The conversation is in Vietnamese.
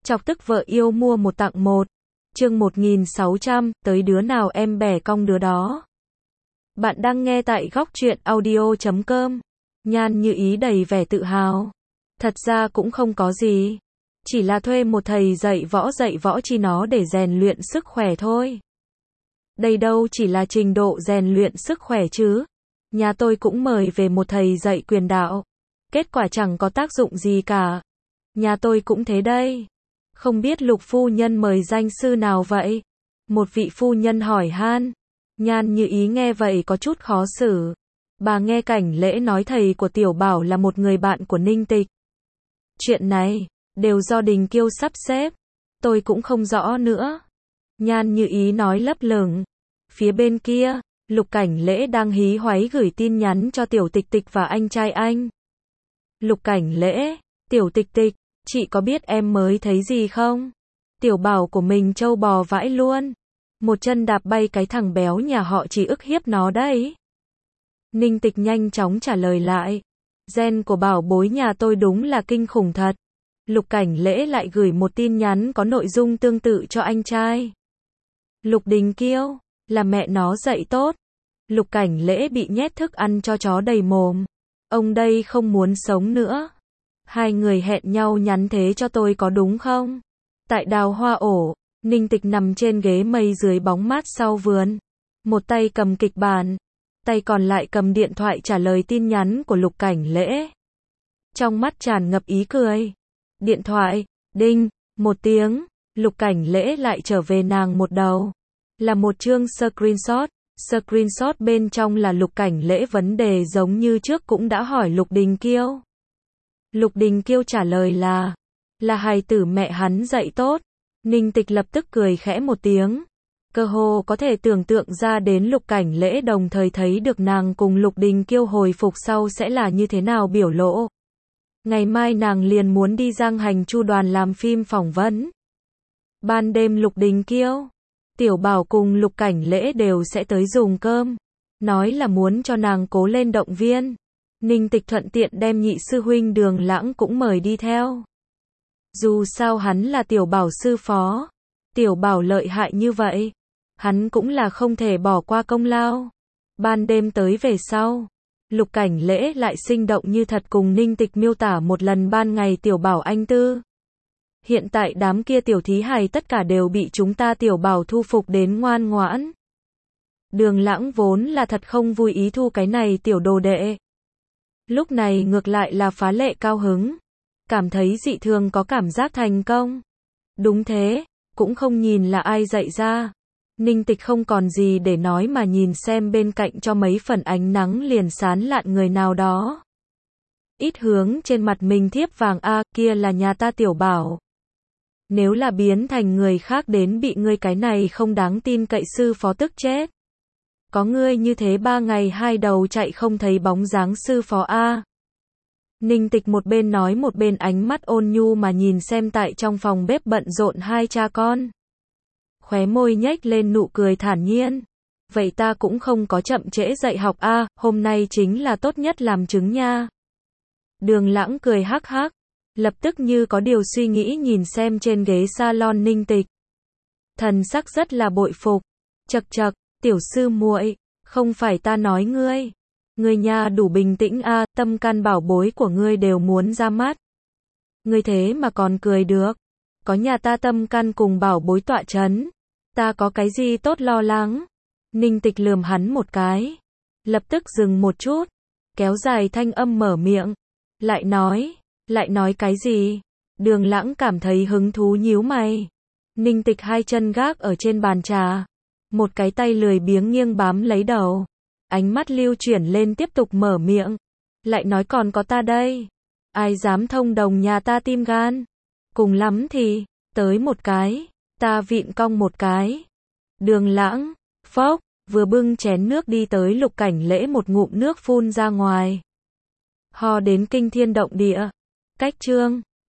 Chọc tức vợ yêu mua một tặng một. Chương 1600, tới đứa nào em bẻ cong đứa đó. Bạn đang nghe tại góc truyện audio.com. Nhan Như Ý đầy vẻ tự hào. Thật ra cũng không có gì. Chỉ là thuê một thầy dạy võ chi nó để rèn luyện sức khỏe thôi. Đây đâu chỉ là trình độ rèn luyện sức khỏe chứ. Nhà tôi cũng mời về một thầy dạy quyền đạo. Kết quả chẳng có tác dụng gì cả. Nhà tôi cũng thế đây. Không biết Lục phu nhân mời danh sư nào vậy? Một vị phu nhân hỏi han. Nhan Như Ý nghe vậy có chút khó xử. Bà nghe Cảnh Lễ nói thầy của Tiểu Bảo là một người bạn của Ninh Tịch. Chuyện này, đều do Đình Kiêu sắp xếp. Tôi cũng không rõ nữa. Nhan Như Ý nói lấp lửng. Phía bên kia, Lục Cảnh Lễ đang hí hoáy gửi tin nhắn cho Tiểu Tịch Tịch và anh trai anh. Lục Cảnh Lễ, Tiểu Tịch Tịch, chị có biết em mới thấy gì không? Tiểu Bảo của mình trâu bò vãi luôn. Một chân đạp bay cái thằng béo nhà họ chỉ ức hiếp nó đấy. Ninh Tịch nhanh chóng trả lời lại. Gen của bảo bối nhà tôi đúng là kinh khủng thật. Lục Cảnh Lễ lại gửi một tin nhắn có nội dung tương tự cho anh trai. Lục Đình Kiêu, là mẹ nó dạy tốt. Lục Cảnh Lễ bị nhét thức ăn cho chó đầy mồm. Ông đây không muốn sống nữa. Hai người hẹn nhau nhắn thế cho tôi có đúng không? Tại Đào Hoa Ổ, Ninh Tịch nằm trên ghế mây dưới bóng mát sau vườn. Một tay cầm kịch bản, tay còn lại cầm điện thoại trả lời tin nhắn của Lục Cảnh Lễ. Trong mắt tràn ngập ý cười. Điện thoại, đinh, một tiếng, Lục Cảnh Lễ lại trở về nàng một đầu. Là một chương screenshot. Screenshot bên trong là Lục Cảnh Lễ vấn đề giống như trước cũng đã hỏi Lục Đình Kiêu. Lục Đình Kiêu trả lời là hài tử mẹ hắn dạy tốt. Ninh Tịch lập tức cười khẽ một tiếng. Cơ hồ có thể tưởng tượng ra đến Lục Cảnh Lễ đồng thời thấy được nàng cùng Lục Đình Kiêu hồi phục sau sẽ là như thế nào biểu lộ. Ngày mai nàng liền muốn đi Giang Hành Chu đoàn làm phim phỏng vấn. Ban đêm Lục Đình Kiêu, Tiểu Bảo cùng Lục Cảnh Lễ đều sẽ tới dùng cơm. Nói là muốn cho nàng cố lên động viên. Ninh Tịch thuận tiện đem nhị sư huynh Đường Lãng cũng mời đi theo. Dù sao hắn là Tiểu Bảo sư phó. Tiểu Bảo lợi hại như vậy. Hắn cũng là không thể bỏ qua công lao. Ban đêm tới về sau. Lục Cảnh Lễ lại sinh động như thật cùng Ninh Tịch miêu tả một lần ban ngày Tiểu Bảo anh tư. Hiện tại đám kia tiểu thí hài tất cả đều bị chúng ta Tiểu Bảo thu phục đến ngoan ngoãn. Đường Lãng vốn là thật không vui ý thu cái này tiểu đồ đệ. Lúc này ngược lại là phá lệ cao hứng. Cảm thấy dị thường có cảm giác thành công. Đúng thế, cũng không nhìn là ai dạy ra. Ninh Tịch không còn gì để nói mà nhìn xem bên cạnh cho mấy phần ánh nắng liền sán lạn người nào đó. Ít hướng trên mặt mình thiếp vàng kia là nhà ta Tiểu Bảo. Nếu là biến thành người khác đến bị ngươi cái này không đáng tin cậy sư phó tức chết. Có ngươi như thế 3 ngày 2 đầu chạy không thấy bóng dáng sư phó Ninh Tịch một bên nói một bên ánh mắt ôn nhu mà nhìn xem tại trong phòng bếp bận rộn hai cha con. Khóe môi nhếch lên nụ cười thản nhiên. Vậy ta cũng không có chậm trễ dạy học hôm nay chính là tốt nhất làm chứng nha. Đường Lãng cười hắc hắc, lập tức như có điều suy nghĩ nhìn xem trên ghế salon Ninh Tịch. Thần sắc rất là bội phục. Chậc chậc, tiểu sư muội, không phải ta nói ngươi. Ngươi nha đủ bình tĩnh tâm can bảo bối của ngươi đều muốn ra mắt. Ngươi thế mà còn cười được. Có nhà ta tâm can cùng bảo bối tọa chấn. Ta có cái gì tốt lo lắng. Ninh Tịch lườm hắn một cái. Lập tức dừng một chút. Kéo dài thanh âm mở miệng. Lại nói cái gì? Đường Lãng cảm thấy hứng thú nhíu mày. Ninh Tịch hai chân gác ở trên bàn trà. Một cái tay lười biếng nghiêng bám lấy đầu. Ánh mắt lưu chuyển lên tiếp tục mở miệng. Lại nói còn có ta đây. Ai dám thông đồng nhà ta tim gan. Cùng lắm thì, tới một cái. Ta vịn cong một cái. Đường Lãng, phốc, vừa bưng chén nước đi tới Lục Cảnh Lễ một ngụm nước phun ra ngoài. Ho đến kinh thiên động địa. Cách chương